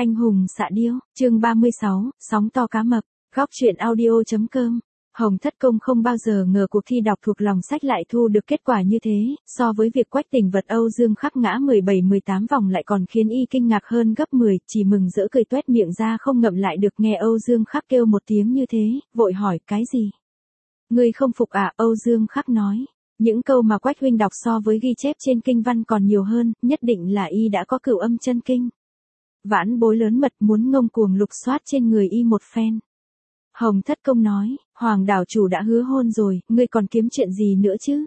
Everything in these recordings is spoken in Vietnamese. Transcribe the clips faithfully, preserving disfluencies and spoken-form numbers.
Anh hùng xạ điêu, chương ba mươi sáu, sóng to cá mập, góc truyện audio.com. Hồng Thất Công không bao giờ ngờ cuộc thi đọc thuộc lòng sách lại thu được kết quả như thế, so với việc Quách Tình vật Âu Dương Khắc ngã mười bảy mười tám vòng lại còn khiến y kinh ngạc hơn gấp mười, chỉ mừng rỡ cười toét miệng ra không ngậm lại được. Nghe Âu Dương Khắc kêu một tiếng như thế, vội hỏi cái gì? Ngươi không phục à? Âu Dương Khắc nói. Những câu mà Quách huynh đọc so với ghi chép trên kinh văn còn nhiều hơn, nhất định là y đã có cửu âm chân kinh. Vãn bối lớn mật muốn ngông cuồng lục soát trên người y một phen. Hồng Thất Công nói, Hoàng đảo chủ đã hứa hôn rồi, ngươi còn kiếm chuyện gì nữa chứ?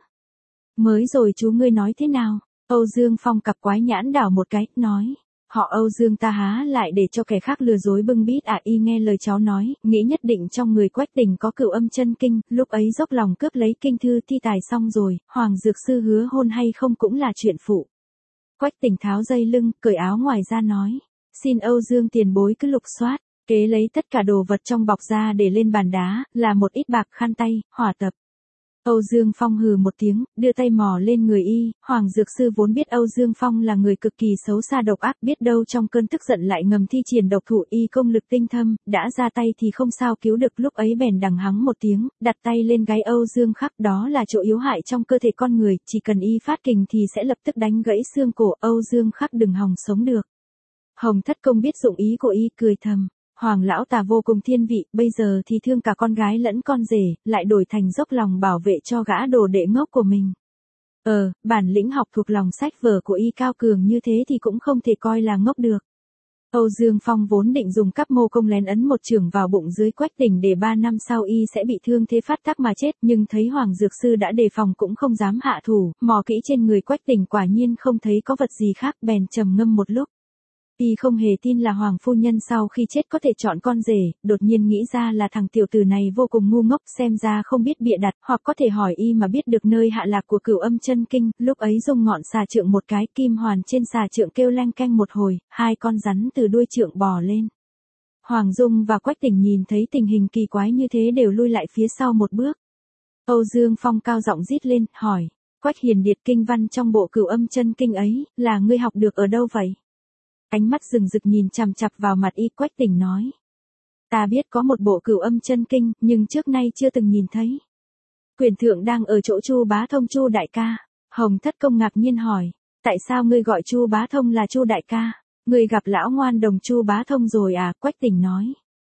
Mới rồi chú ngươi nói thế nào? Âu Dương Phong cặp quái nhãn đảo một cái, nói, họ Âu Dương ta há lại để cho kẻ khác lừa dối bưng bít à? Y nghe lời cháu nói, nghĩ nhất định trong người Quách Tình có cửu âm chân kinh, lúc ấy dốc lòng cướp lấy kinh thư thi tài xong rồi, Hoàng dược sư hứa hôn hay không cũng là chuyện phụ. Quách Tình tháo dây lưng, cởi áo ngoài ra nói, xin Âu Dương tiền bối cứ lục soát. Kế lấy tất cả đồ vật trong bọc ra để lên bàn đá, là một ít bạc, khăn tay, hỏa tập. Âu Dương Phong hừ một tiếng, đưa tay mò lên người y. Hoàng dược sư vốn biết Âu Dương Phong là người cực kỳ xấu xa độc ác, biết đâu trong cơn tức giận lại ngầm thi triển độc thủ. Y công lực tinh thâm, đã ra tay thì không sao cứu được, lúc ấy bèn đằng hắng một tiếng, đặt tay lên gáy Âu Dương Khắc. Đó là chỗ yếu hại trong cơ thể con người, chỉ cần y phát kình thì sẽ lập tức đánh gãy xương cổ. Âu Dương Khắc đừng hòng sống được. Hồng Thất Công biết dụng ý của y, cười thầm. Hoàng lão tà vô cùng thiên vị, bây giờ thì thương cả con gái lẫn con rể, lại đổi thành dốc lòng bảo vệ cho gã đồ đệ ngốc của mình. Ờ, bản lĩnh học thuộc lòng sách vở của y cao cường như thế thì cũng không thể coi là ngốc được. Âu Dương Phong vốn định dùng cắp mô công lén ấn một chưởng vào bụng dưới Quách Tình để ba năm sau y sẽ bị thương thế phát tác mà chết, nhưng thấy Hoàng dược sư đã đề phòng cũng không dám hạ thủ, mò kỹ trên người Quách Tình quả nhiên không thấy có vật gì khác, bèn trầm ngâm một lúc. Y không hề tin là Hoàng phu nhân sau khi chết có thể chọn con rể, đột nhiên nghĩ ra là thằng tiểu tử này vô cùng ngu ngốc, xem ra không biết bịa đặt, hoặc có thể hỏi y mà biết được nơi hạ lạc của cửu âm chân kinh. Lúc ấy dùng ngọn xà trượng một cái, kim hoàn trên xà trượng kêu leng keng một hồi, hai con rắn từ đuôi trượng bò lên. Hoàng Dung và Quách Tình nhìn thấy tình hình kỳ quái như thế đều lui lại phía sau một bước. Âu Dương Phong cao giọng rít lên, hỏi, Quách Hiền Điệt, kinh văn trong bộ cửu âm chân kinh ấy, là ngươi học được ở đâu vậy? Ánh mắt rừng rực nhìn chằm chằm vào mặt y. Quách Tình nói, ta biết có một bộ cửu âm chân kinh, nhưng trước nay chưa từng nhìn thấy. Quyền thượng đang ở chỗ Chu Bá Thông. Chu đại ca. Hồng Thất Công ngạc nhiên hỏi, tại sao ngươi gọi Chu Bá Thông là Chu đại ca? Ngươi gặp lão ngoan đồng Chu Bá Thông rồi à? Quách Tình nói,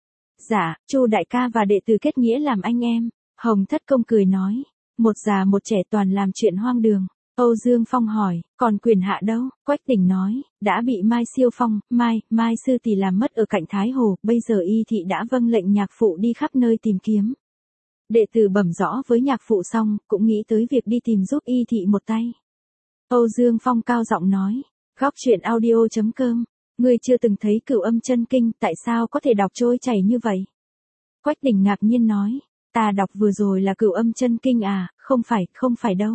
dạ, Chu đại ca và đệ tử kết nghĩa làm anh em. Hồng Thất Công cười nói, một già một trẻ toàn làm chuyện hoang đường. Âu Dương Phong hỏi, còn quyền hạ đâu? Quách Tình nói, đã bị Mai Siêu Phong, Mai, Mai Sư Tỷ làm mất ở cạnh Thái Hồ, bây giờ y thị đã vâng lệnh nhạc phụ đi khắp nơi tìm kiếm. Đệ tử bẩm rõ với nhạc phụ xong, cũng nghĩ tới việc đi tìm giúp y thị một tay. Âu Dương Phong cao giọng nói, góc truyện audio.com, ngươi chưa từng thấy cửu âm chân kinh, tại sao có thể đọc trôi chảy như vậy? Quách Tình ngạc nhiên nói, ta đọc vừa rồi là cửu âm chân kinh à? Không phải, không phải đâu.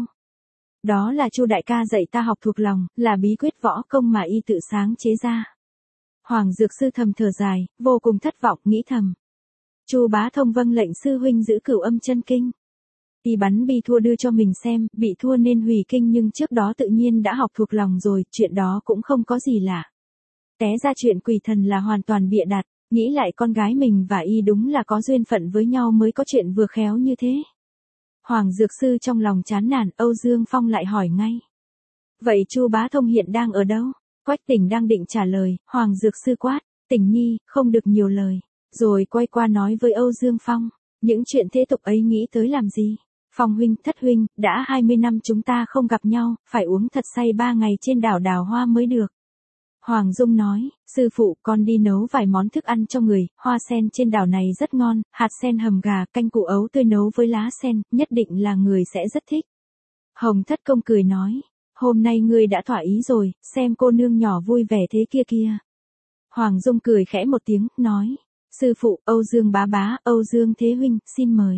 Đó là Chu đại ca dạy ta học thuộc lòng, là bí quyết võ công mà y tự sáng chế ra. Hoàng dược sư thầm thở dài, vô cùng thất vọng, nghĩ thầm. Chu Bá Thông vâng lệnh sư huynh giữ cửu âm chân kinh. Y bắn bi thua đưa cho mình xem, bị thua nên hủy kinh, nhưng trước đó tự nhiên đã học thuộc lòng rồi, chuyện đó cũng không có gì lạ. Té ra chuyện quỷ thần là hoàn toàn bịa đặt, nghĩ lại con gái mình và y đúng là có duyên phận với nhau mới có chuyện vừa khéo như thế. Hoàng dược sư trong lòng chán nản. Âu Dương Phong lại hỏi ngay, vậy Chu Bá Thông hiện đang ở đâu? Quách Tình đang định trả lời, Hoàng dược sư quát, Tình nhi, không được nhiều lời, rồi quay qua nói với Âu Dương Phong, những chuyện thế tục ấy nghĩ tới làm gì? Phong huynh, Thất huynh, đã hai mươi năm chúng ta không gặp nhau, phải uống thật say ba ngày trên đảo Đào Hoa mới được. Hoàng Dung nói, sư phụ, con đi nấu vài món thức ăn cho người, hoa sen trên đảo này rất ngon, hạt sen hầm gà, canh củ ấu tươi nấu với lá sen, nhất định là người sẽ rất thích. Hồng Thất Công cười nói, hôm nay ngươi đã thỏa ý rồi, xem cô nương nhỏ vui vẻ thế kia kia. Hoàng Dung cười khẽ một tiếng, nói, sư phụ, Âu Dương bá bá, Âu Dương thế huynh, xin mời.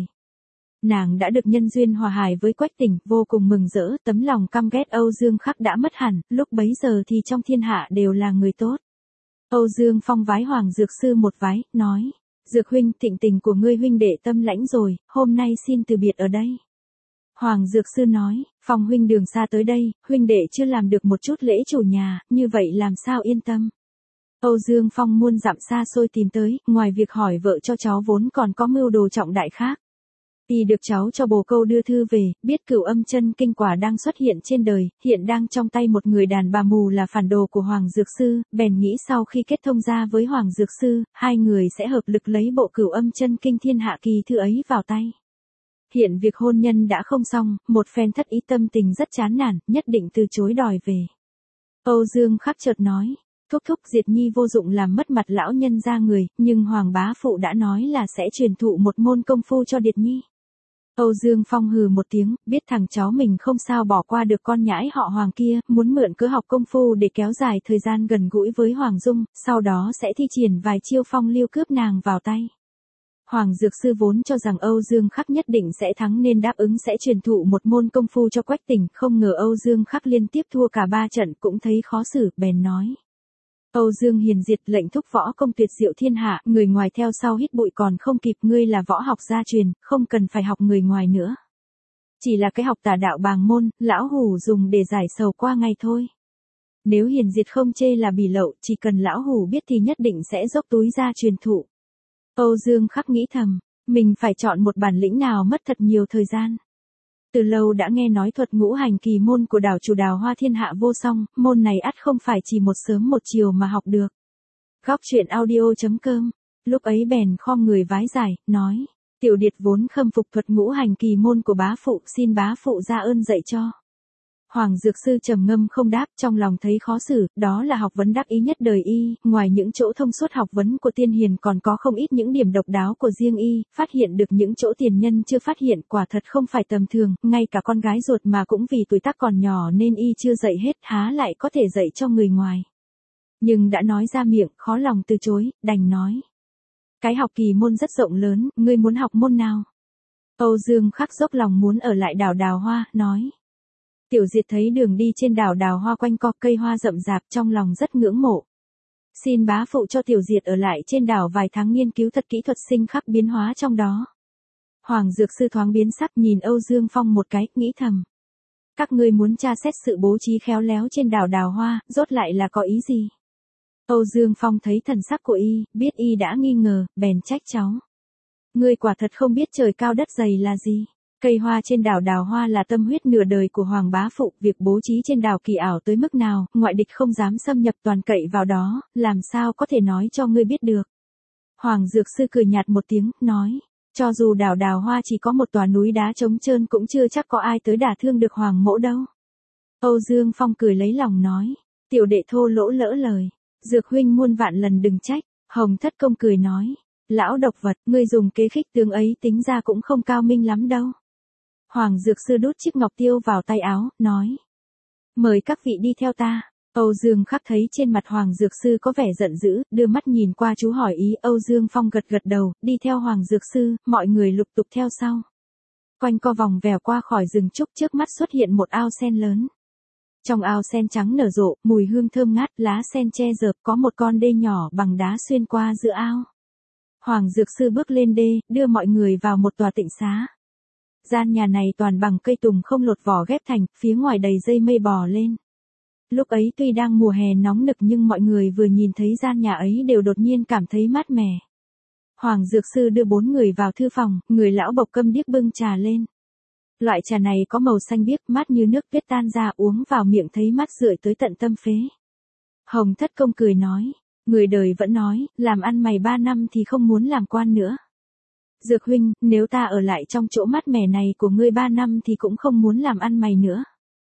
Nàng đã được nhân duyên hòa hài với Quách Tình, vô cùng mừng rỡ, tấm lòng căm ghét Âu Dương Khắc đã mất hẳn, lúc bấy giờ thì trong thiên hạ đều là người tốt. Âu Dương Phong vái Hoàng dược sư một vái, nói, dược huynh, thịnh tình của ngươi huynh đệ tâm lãnh rồi, hôm nay xin từ biệt ở đây. Hoàng dược sư nói, Phong huynh đường xa tới đây, huynh đệ chưa làm được một chút lễ chủ nhà, như vậy làm sao yên tâm. Âu Dương Phong muôn dặm xa xôi tìm tới, ngoài việc hỏi vợ cho cháu vốn còn có mưu đồ trọng đại khác. Y được cháu cho bồ câu đưa thư về, biết Cửu Âm Chân Kinh quả đang xuất hiện trên đời, hiện đang trong tay một người đàn bà mù là phản đồ của Hoàng Dược Sư, bèn nghĩ sau khi kết thông gia với Hoàng Dược Sư, hai người sẽ hợp lực lấy bộ Cửu Âm Chân Kinh thiên hạ kỳ thư ấy vào tay. Hiện việc hôn nhân đã không xong, một phen thất ý tâm tình rất chán nản, nhất định từ chối đòi về. Âu Dương Khắc chợt nói, thúc thúc Diệt Nhi vô dụng làm mất mặt lão nhân gia người, nhưng Hoàng bá phụ đã nói là sẽ truyền thụ một môn công phu cho Điệt Nhi. Âu Dương Phong hừ một tiếng, biết thằng cháu mình không sao bỏ qua được con nhãi họ Hoàng kia, muốn mượn cớ học công phu để kéo dài thời gian gần gũi với Hoàng Dung, sau đó sẽ thi triển vài chiêu phong lưu cướp nàng vào tay. Hoàng Dược Sư vốn cho rằng Âu Dương Khắc nhất định sẽ thắng nên đáp ứng sẽ truyền thụ một môn công phu cho Quách Tỉnh, không ngờ Âu Dương Khắc liên tiếp thua cả ba trận cũng thấy khó xử, bèn nói. Âu Dương Hiền Diệt lệnh thúc võ công tuyệt diệu thiên hạ, người ngoài theo sau hít bụi còn không kịp, ngươi là võ học gia truyền, không cần phải học người ngoài nữa. Chỉ là cái học tà đạo bàng môn, lão hủ dùng để giải sầu qua ngày thôi. Nếu Hiền Diệt không chê là bỉ lậu, chỉ cần lão hủ biết thì nhất định sẽ dốc túi ra truyền thụ. Âu Dương Khắc nghĩ thầm, mình phải chọn một bản lĩnh nào mất thật nhiều thời gian. Từ lâu đã nghe nói thuật ngũ hành kỳ môn của đảo chủ Đào Hoa thiên hạ vô song, môn này ắt không phải chỉ một sớm một chiều mà học được. Góc truyện audio chấm com, lúc ấy bèn khom người vái giải, nói, tiểu điệt vốn khâm phục thuật ngũ hành kỳ môn của bá phụ, xin bá phụ ra ơn dạy cho. Hoàng Dược Sư trầm ngâm không đáp, trong lòng thấy khó xử, đó là học vấn đắc ý nhất đời y, ngoài những chỗ thông suốt học vấn của tiên hiền còn có không ít những điểm độc đáo của riêng y, phát hiện được những chỗ tiền nhân chưa phát hiện, quả thật không phải tầm thường, ngay cả con gái ruột mà cũng vì tuổi tác còn nhỏ nên y chưa dạy hết, há lại có thể dạy cho người ngoài. Nhưng đã nói ra miệng, khó lòng từ chối, đành nói. Cái học kỳ môn rất rộng lớn, ngươi muốn học môn nào? Âu Dương Khắc dốc lòng muốn ở lại đảo Đào Hoa, nói. Tiểu Diệt thấy đường đi trên đảo Đào Hoa quanh co cây hoa rậm rạp, trong lòng rất ngưỡng mộ. Xin bá phụ cho Tiểu Diệt ở lại trên đảo vài tháng nghiên cứu thật kỹ thuật sinh khắc biến hóa trong đó. Hoàng Dược Sư thoáng biến sắc nhìn Âu Dương Phong một cái, nghĩ thầm. Các ngươi muốn tra xét sự bố trí khéo léo trên đảo Đào Hoa, rốt lại là có ý gì? Âu Dương Phong thấy thần sắc của y, biết y đã nghi ngờ, bèn trách cháu. Ngươi quả thật không biết trời cao đất dày là gì. Cây hoa trên đảo Đào Hoa là tâm huyết nửa đời của Hoàng bá phụ, việc bố trí trên đảo kỳ ảo tới mức nào, ngoại địch không dám xâm nhập toàn cậy vào đó, làm sao có thể nói cho ngươi biết được. Hoàng Dược Sư cười nhạt một tiếng, nói, cho dù đảo Đào Hoa chỉ có một tòa núi đá trống trơn cũng chưa chắc có ai tới đả thương được Hoàng mỗ đâu. Âu Dương Phong cười lấy lòng nói, tiểu đệ thô lỗ lỡ lời, Dược huynh muôn vạn lần đừng trách. Hồng Thất Công cười nói, lão độc vật, ngươi dùng kế khích tướng ấy tính ra cũng không cao minh lắm đâu. Hoàng Dược Sư đút chiếc ngọc tiêu vào tay áo, nói. Mời các vị đi theo ta. Âu Dương Khắc thấy trên mặt Hoàng Dược Sư có vẻ giận dữ, đưa mắt nhìn qua chú hỏi ý. Âu Dương Phong gật gật đầu, đi theo Hoàng Dược Sư, mọi người lục tục theo sau. Quanh co vòng vèo qua khỏi rừng trúc, trước mắt xuất hiện một ao sen lớn. Trong ao sen trắng nở rộ, mùi hương thơm ngát, lá sen che dợp, có một con đê nhỏ bằng đá xuyên qua giữa ao. Hoàng Dược Sư bước lên đê, đưa mọi người vào một tòa tịnh xá. Gian nhà này toàn bằng cây tùng không lột vỏ ghép thành, phía ngoài đầy dây mây bò lên. Lúc ấy tuy đang mùa hè nóng nực nhưng mọi người vừa nhìn thấy gian nhà ấy đều đột nhiên cảm thấy mát mẻ. Hoàng Dược Sư đưa bốn người vào thư phòng, người lão bộc câm điếc bưng trà lên. Loại trà này có màu xanh biếc, mát như nước tuyết tan ra, uống vào miệng thấy mát rượi tới tận tâm phế. Hồng Thất Công cười nói, người đời vẫn nói, làm ăn mày ba năm thì không muốn làm quan nữa. Dược huynh, nếu ta ở lại trong chỗ mát mẻ này của ngươi ba năm thì cũng không muốn làm ăn mày nữa.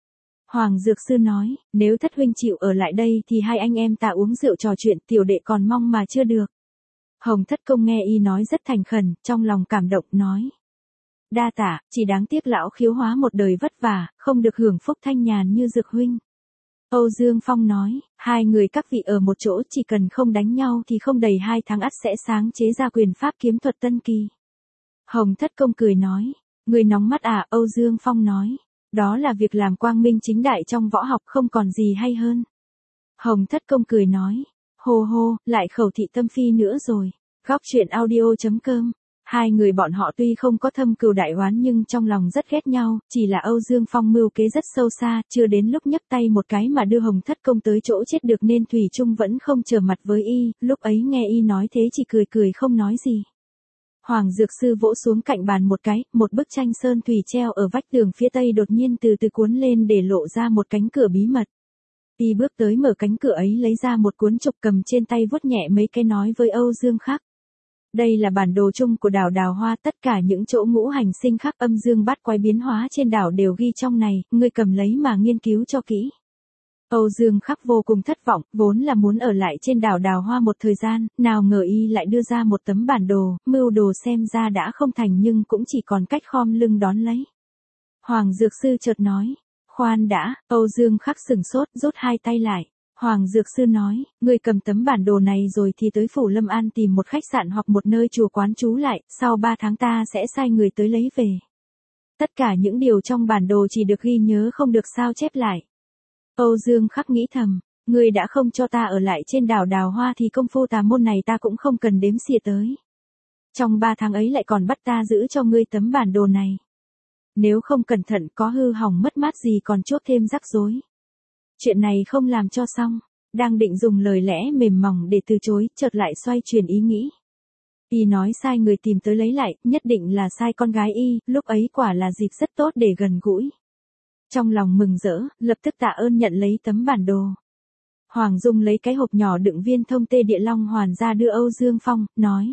Hoàng Dược Sư nói, nếu Thất huynh chịu ở lại đây thì hai anh em ta uống rượu trò chuyện, tiểu đệ còn mong mà chưa được. Hồng Thất Công nghe y nói rất thành khẩn, trong lòng cảm động, nói. Đa tạ, chỉ đáng tiếc lão khiếu hóa một đời vất vả, không được hưởng phúc thanh nhàn như Dược huynh. Âu Dương Phong nói, hai người các vị ở một chỗ chỉ cần không đánh nhau thì không đầy hai tháng ắt sẽ sáng chế ra quyền pháp kiếm thuật tân kỳ. Hồng Thất Công cười nói, người nóng mắt à? Âu Dương Phong nói, đó là việc làm quang minh chính đại trong võ học, không còn gì hay hơn. Hồng Thất Công cười nói, hô hô, lại khẩu thị tâm phi nữa rồi. Góc truyện audio chấm com Hai người bọn họ tuy không có thâm cừu đại oán nhưng trong lòng rất ghét nhau, chỉ là Âu Dương Phong mưu kế rất sâu xa, chưa đến lúc nhấc tay một cái mà đưa Hồng Thất Công tới chỗ chết được nên Thủy Trung vẫn không trở mặt với y, lúc ấy nghe y nói thế chỉ cười cười không nói gì. Hoàng Dược Sư vỗ xuống cạnh bàn một cái, một bức tranh sơn thủy treo ở vách tường phía tây đột nhiên từ từ cuốn lên để lộ ra một cánh cửa bí mật. Y bước tới mở cánh cửa ấy lấy ra một cuốn trục cầm trên tay vuốt nhẹ mấy cái nói với Âu Dương Khắc. Đây là bản đồ chung của đảo Đào Hoa, tất cả những chỗ ngũ hành sinh khắc âm dương bát quái biến hóa trên đảo đều ghi trong này, ngươi cầm lấy mà nghiên cứu cho kỹ. Âu Dương Khắc vô cùng thất vọng, vốn là muốn ở lại trên đảo Đào Hoa một thời gian, nào ngờ y lại đưa ra một tấm bản đồ, mưu đồ xem ra đã không thành nhưng cũng chỉ còn cách khom lưng đón lấy. Hoàng Dược Sư chợt nói, khoan đã, Âu Dương Khắc sửng sốt, rút hai tay lại. Hoàng Dược Sư nói, ngươi cầm tấm bản đồ này rồi thì tới Phủ Lâm An tìm một khách sạn hoặc một nơi chùa quán trú lại, sau ba tháng ta sẽ sai người tới lấy về. Tất cả những điều trong bản đồ chỉ được ghi nhớ không được sao chép lại. Âu Dương Khắc nghĩ thầm, ngươi đã không cho ta ở lại trên đảo Đào Hoa thì công phu tà môn này ta cũng không cần đếm xỉa tới. Trong ba tháng ấy lại còn bắt ta giữ cho ngươi tấm bản đồ này. Nếu không cẩn thận có hư hỏng mất mát gì còn chuốc thêm rắc rối. Chuyện này không làm cho xong, đang định dùng lời lẽ mềm mỏng để từ chối, chợt lại xoay chuyển ý nghĩ. Y nói sai người tìm tới lấy lại, nhất định là sai con gái y, lúc ấy quả là dịp rất tốt để gần gũi. Trong lòng mừng rỡ, lập tức tạ ơn nhận lấy tấm bản đồ. Hoàng Dung lấy cái hộp nhỏ đựng viên thông tê địa long hoàn ra đưa Âu Dương Phong, nói.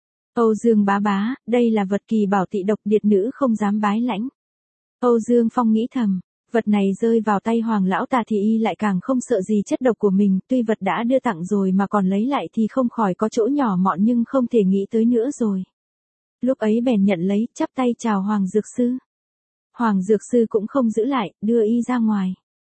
Âu Dương bá bá, đây là vật kỳ bảo tị độc điệt nữ không dám bái lãnh. Âu Dương Phong nghĩ thầm. Vật này rơi vào tay Hoàng lão tà thì y lại càng không sợ gì chất độc của mình, tuy vật đã đưa tặng rồi mà còn lấy lại thì không khỏi có chỗ nhỏ mọn nhưng không thể nghĩ tới nữa rồi. Lúc ấy bèn nhận lấy, chắp tay chào Hoàng Dược Sư. Hoàng Dược Sư cũng không giữ lại, đưa y ra ngoài.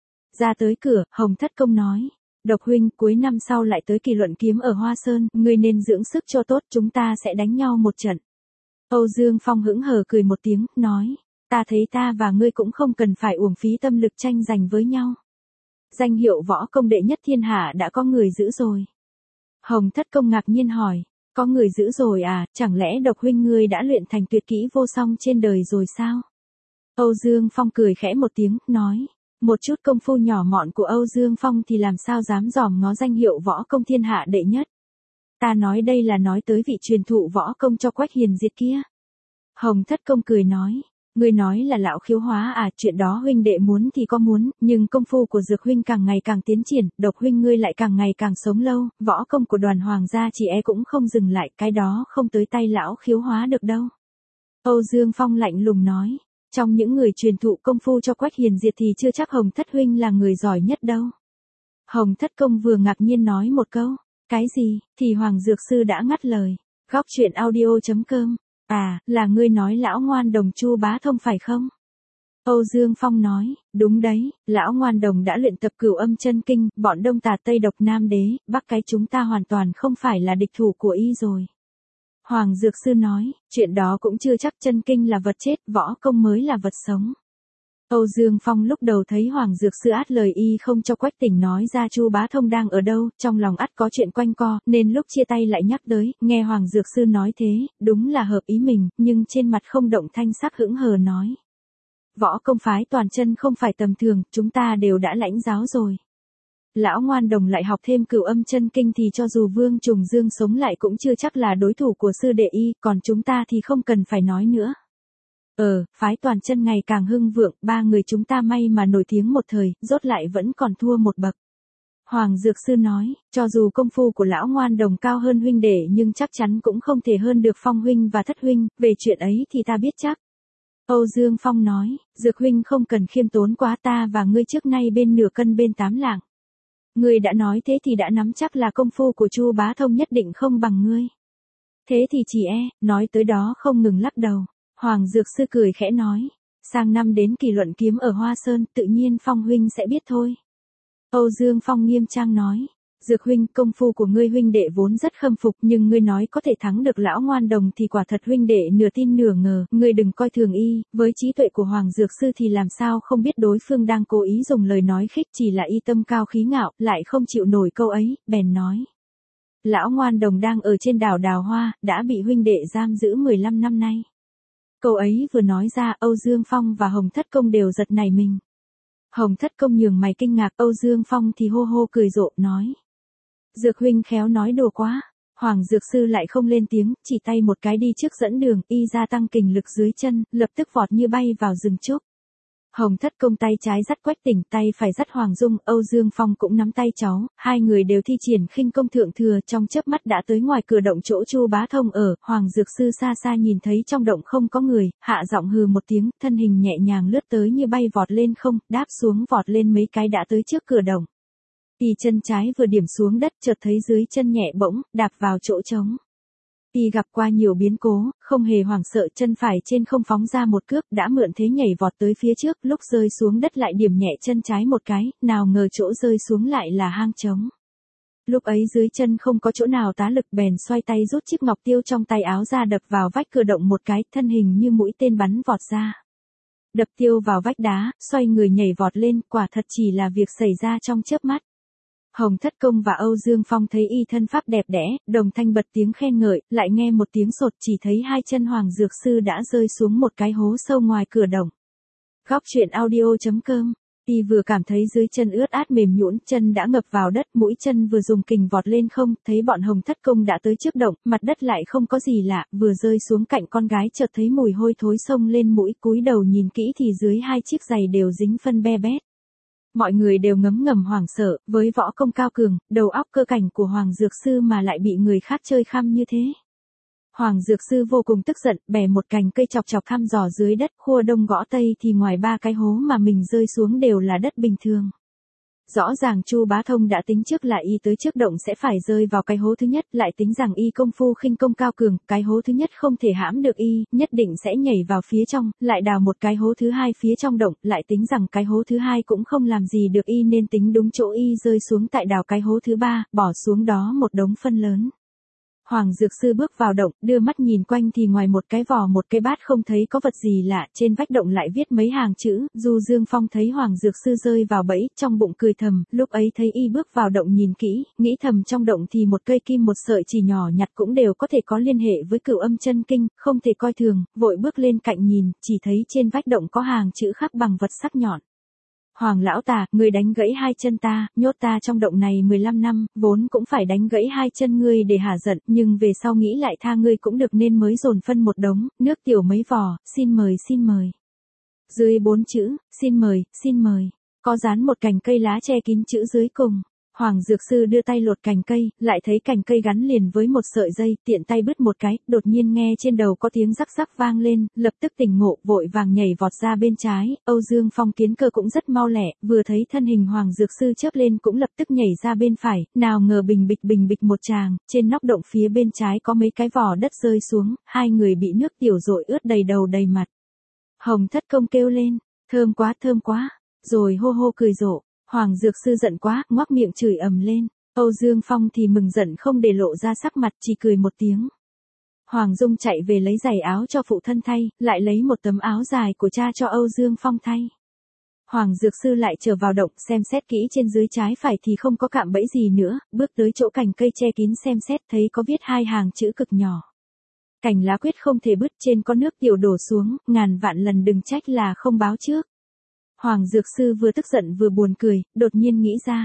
Ra tới cửa, Hồng Thất Công nói, Độc huynh cuối năm sau lại tới kỳ luận kiếm ở Hoa Sơn, ngươi nên dưỡng sức cho tốt, chúng ta sẽ đánh nhau một trận. Âu Dương Phong hững hờ cười một tiếng, nói. Ta thấy ta và ngươi cũng không cần phải uổng phí tâm lực tranh giành với nhau. Danh hiệu võ công đệ nhất thiên hạ đã có người giữ rồi. Hồng Thất Công ngạc nhiên hỏi, có người giữ rồi à, chẳng lẽ Độc huynh ngươi đã luyện thành tuyệt kỹ vô song trên đời rồi sao? Âu Dương Phong cười khẽ một tiếng, nói, một chút công phu nhỏ mọn của Âu Dương Phong thì làm sao dám dòm ngó danh hiệu võ công thiên hạ đệ nhất. Ta nói đây là nói tới vị truyền thụ võ công cho Quách Hiền Diệt kia. Hồng Thất Công cười nói. Ngươi nói là lão khiếu hóa à, chuyện đó huynh đệ muốn thì có muốn, nhưng công phu của Dược huynh càng ngày càng tiến triển, Độc huynh ngươi lại càng ngày càng sống lâu, võ công của Đoàn Hoàng gia chỉ e cũng không dừng lại, cái đó không tới tay lão khiếu hóa được đâu. Âu Dương Phong lạnh lùng nói, trong những người truyền thụ công phu cho Quách Hiền Diệt thì chưa chắc Hồng Thất huynh là người giỏi nhất đâu. Hồng Thất Công vừa ngạc nhiên nói một câu, cái gì, thì Hoàng Dược Sư đã ngắt lời. Góc truyện audio chấm com. À, là ngươi nói lão ngoan đồng Chu Bá Thông phải không? Âu Dương Phong nói, đúng đấy, lão ngoan đồng đã luyện tập Cửu Âm Chân Kinh, bọn Đông Tà Tây Độc Nam Đế, Bắc cái chúng ta hoàn toàn không phải là địch thủ của y rồi. Hoàng Dược Sư nói, chuyện đó cũng chưa chắc, chân kinh là vật chết, võ công mới là vật sống. Âu Dương Phong lúc đầu thấy Hoàng Dược Sư át lời y không cho Quách Tỉnh nói ra Chu Bá Thông đang ở đâu, trong lòng ắt có chuyện quanh co, nên lúc chia tay lại nhắc tới, nghe Hoàng Dược Sư nói thế, đúng là hợp ý mình, nhưng trên mặt không động thanh sắc hững hờ nói. Võ công phái toàn chân không phải tầm thường, chúng ta đều đã lãnh giáo rồi. Lão ngoan đồng lại học thêm Cửu Âm Chân Kinh thì cho dù Vương Trùng Dương sống lại cũng chưa chắc là đối thủ của sư đệ y, còn chúng ta thì không cần phải nói nữa. Ờ, phái toàn chân ngày càng hưng vượng, ba người chúng ta may mà nổi tiếng một thời, rốt lại vẫn còn thua một bậc. Hoàng Dược Sư nói, cho dù công phu của lão ngoan đồng cao hơn huynh đệ nhưng chắc chắn cũng không thể hơn được Phong huynh và Thất huynh, về chuyện ấy thì ta biết chắc. Âu Dương Phong nói, Dược huynh không cần khiêm tốn quá, ta và ngươi trước nay bên nửa cân bên tám lạng. Ngươi đã nói thế thì đã nắm chắc là công phu của Chu Bá Thông nhất định không bằng ngươi. Thế thì chỉ e, nói tới đó không ngừng lắc đầu. Hoàng Dược Sư cười khẽ nói, sang năm đến kỳ luận kiếm ở Hoa Sơn, tự nhiên Phong huynh sẽ biết thôi. Âu Dương Phong nghiêm trang nói, Dược huynh, công phu của ngươi huynh đệ vốn rất khâm phục, nhưng ngươi nói có thể thắng được lão ngoan đồng thì quả thật huynh đệ nửa tin nửa ngờ, ngươi đừng coi thường y, với trí tuệ của Hoàng Dược Sư thì làm sao không biết đối phương đang cố ý dùng lời nói khích, chỉ là y tâm cao khí ngạo, lại không chịu nổi câu ấy, bèn nói. Lão Ngoan Đồng đang ở trên đảo Đào Hoa, đã bị huynh đệ giam giữ mười lăm năm nay. Câu ấy vừa nói ra, Âu Dương Phong và Hồng Thất Công đều giật nảy mình. Hồng Thất Công nhường mày kinh ngạc, Âu Dương Phong thì hô hô cười rộ, nói. Dược huynh khéo nói đùa quá. Hoàng Dược Sư lại không lên tiếng, chỉ tay một cái đi trước dẫn đường, y gia tăng kình lực dưới chân, lập tức vọt như bay vào rừng trúc. Hồng Thất Công tay trái dắt Quách Tỉnh, tay phải dắt Hoàng Dung, Âu Dương Phong cũng nắm tay cháu, hai người đều thi triển khinh công thượng thừa, trong chớp mắt đã tới ngoài cửa động chỗ Chu Bá Thông ở. Hoàng Dược Sư xa xa nhìn thấy trong động không có người, hạ giọng hừ một tiếng, thân hình nhẹ nhàng lướt tới như bay vọt lên không, đáp xuống vọt lên mấy cái đã tới trước cửa động. Y chân trái vừa điểm xuống đất, chợt thấy dưới chân nhẹ bỗng, đạp vào chỗ trống. Y gặp qua nhiều biến cố, không hề hoảng sợ, chân phải trên không phóng ra một cước, đã mượn thế nhảy vọt tới phía trước, lúc rơi xuống đất lại điểm nhẹ chân trái một cái, nào ngờ chỗ rơi xuống lại là hang trống. Lúc ấy dưới chân không có chỗ nào tá lực, bèn xoay tay rút chiếc ngọc tiêu trong tay áo ra đập vào vách cửa động một cái, thân hình như mũi tên bắn vọt ra. Đập tiêu vào vách đá, xoay người nhảy vọt lên, quả thật chỉ là việc xảy ra trong chớp mắt. Hồng Thất Công và Âu Dương Phong thấy y thân pháp đẹp đẽ, đồng thanh bật tiếng khen ngợi, lại nghe một tiếng sột, chỉ thấy hai chân Hoàng Dược Sư đã rơi xuống một cái hố sâu ngoài cửa động. Góc truyện audio chấm com. Y vừa cảm thấy dưới chân ướt át mềm nhũn, chân đã ngập vào đất, mũi chân vừa dùng kình vọt lên không, thấy bọn Hồng Thất Công đã tới trước động, mặt đất lại không có gì lạ, vừa rơi xuống cạnh con gái chợt thấy mùi hôi thối xông lên mũi, cúi đầu nhìn kỹ thì dưới hai chiếc giày đều dính phân be bét. Mọi người đều ngấm ngầm hoảng sợ, với võ công cao cường, đầu óc cơ cảnh của Hoàng Dược Sư mà lại bị người khác chơi khăm như thế. Hoàng Dược Sư vô cùng tức giận, bẻ một cành cây chọc chọc thăm dò dưới đất, khua đông gõ tây thì ngoài ba cái hố mà mình rơi xuống đều là đất bình thường. Rõ ràng Chu Bá Thông đã tính trước là y tới trước động sẽ phải rơi vào cái hố thứ nhất, lại tính rằng y công phu khinh công cao cường, cái hố thứ nhất không thể hãm được y, nhất định sẽ nhảy vào phía trong, lại đào một cái hố thứ hai phía trong động, lại tính rằng cái hố thứ hai cũng không làm gì được y nên tính đúng chỗ y rơi xuống tại đào cái hố thứ ba, bỏ xuống đó một đống phân lớn. Hoàng Dược Sư bước vào động, đưa mắt nhìn quanh thì ngoài một cái vò một cái bát không thấy có vật gì lạ, trên vách động lại viết mấy hàng chữ, Du Dương Phong thấy Hoàng Dược Sư rơi vào bẫy, trong bụng cười thầm, lúc ấy thấy y bước vào động nhìn kỹ, nghĩ thầm trong động thì một cây kim một sợi chỉ nhỏ nhặt cũng đều có thể có liên hệ với Cửu Âm Chân Kinh, không thể coi thường, vội bước lên cạnh nhìn, chỉ thấy trên vách động có hàng chữ khắc bằng vật sắc nhọn. Hoàng lão tà, người đánh gãy hai chân ta, nhốt ta trong động này mười lăm năm, vốn cũng phải đánh gãy hai chân ngươi để hả giận, nhưng về sau nghĩ lại tha ngươi cũng được nên mới dồn phân một đống, nước tiểu mấy vò, xin mời xin mời. Dưới bốn chữ, xin mời, xin mời, có dán một cành cây lá che kín chữ dưới cùng. Hoàng Dược Sư đưa tay lột cành cây, lại thấy cành cây gắn liền với một sợi dây, tiện tay bứt một cái, đột nhiên nghe trên đầu có tiếng rắc rắc vang lên, lập tức tỉnh ngộ, vội vàng nhảy vọt ra bên trái. Âu Dương Phong kiến cơ cũng rất mau lẹ, vừa thấy thân hình Hoàng Dược Sư chớp lên cũng lập tức nhảy ra bên phải, nào ngờ bình bịch bình bịch một tràng, trên nóc động phía bên trái có mấy cái vò đất rơi xuống, hai người bị nước tiểu dội ướt đầy đầu đầy mặt. Hồng Thất Công kêu lên, thơm quá thơm quá, rồi hô hô cười rộ. Hoàng Dược Sư giận quá, ngoác miệng chửi ầm lên. Âu Dương Phong thì mừng giận không để lộ ra sắc mặt, chỉ cười một tiếng. Hoàng Dung chạy về lấy giày áo cho phụ thân thay, lại lấy một tấm áo dài của cha cho Âu Dương Phong thay. Hoàng Dược Sư lại trở vào động, xem xét kỹ trên dưới trái phải thì không có cạm bẫy gì nữa, bước tới chỗ cành cây che kín xem xét thấy có viết hai hàng chữ cực nhỏ. Cành lá quyết không thể bứt, trên có nước tiểu đổ xuống, ngàn vạn lần đừng trách là không báo trước. Hoàng Dược Sư vừa tức giận vừa buồn cười, đột nhiên nghĩ ra.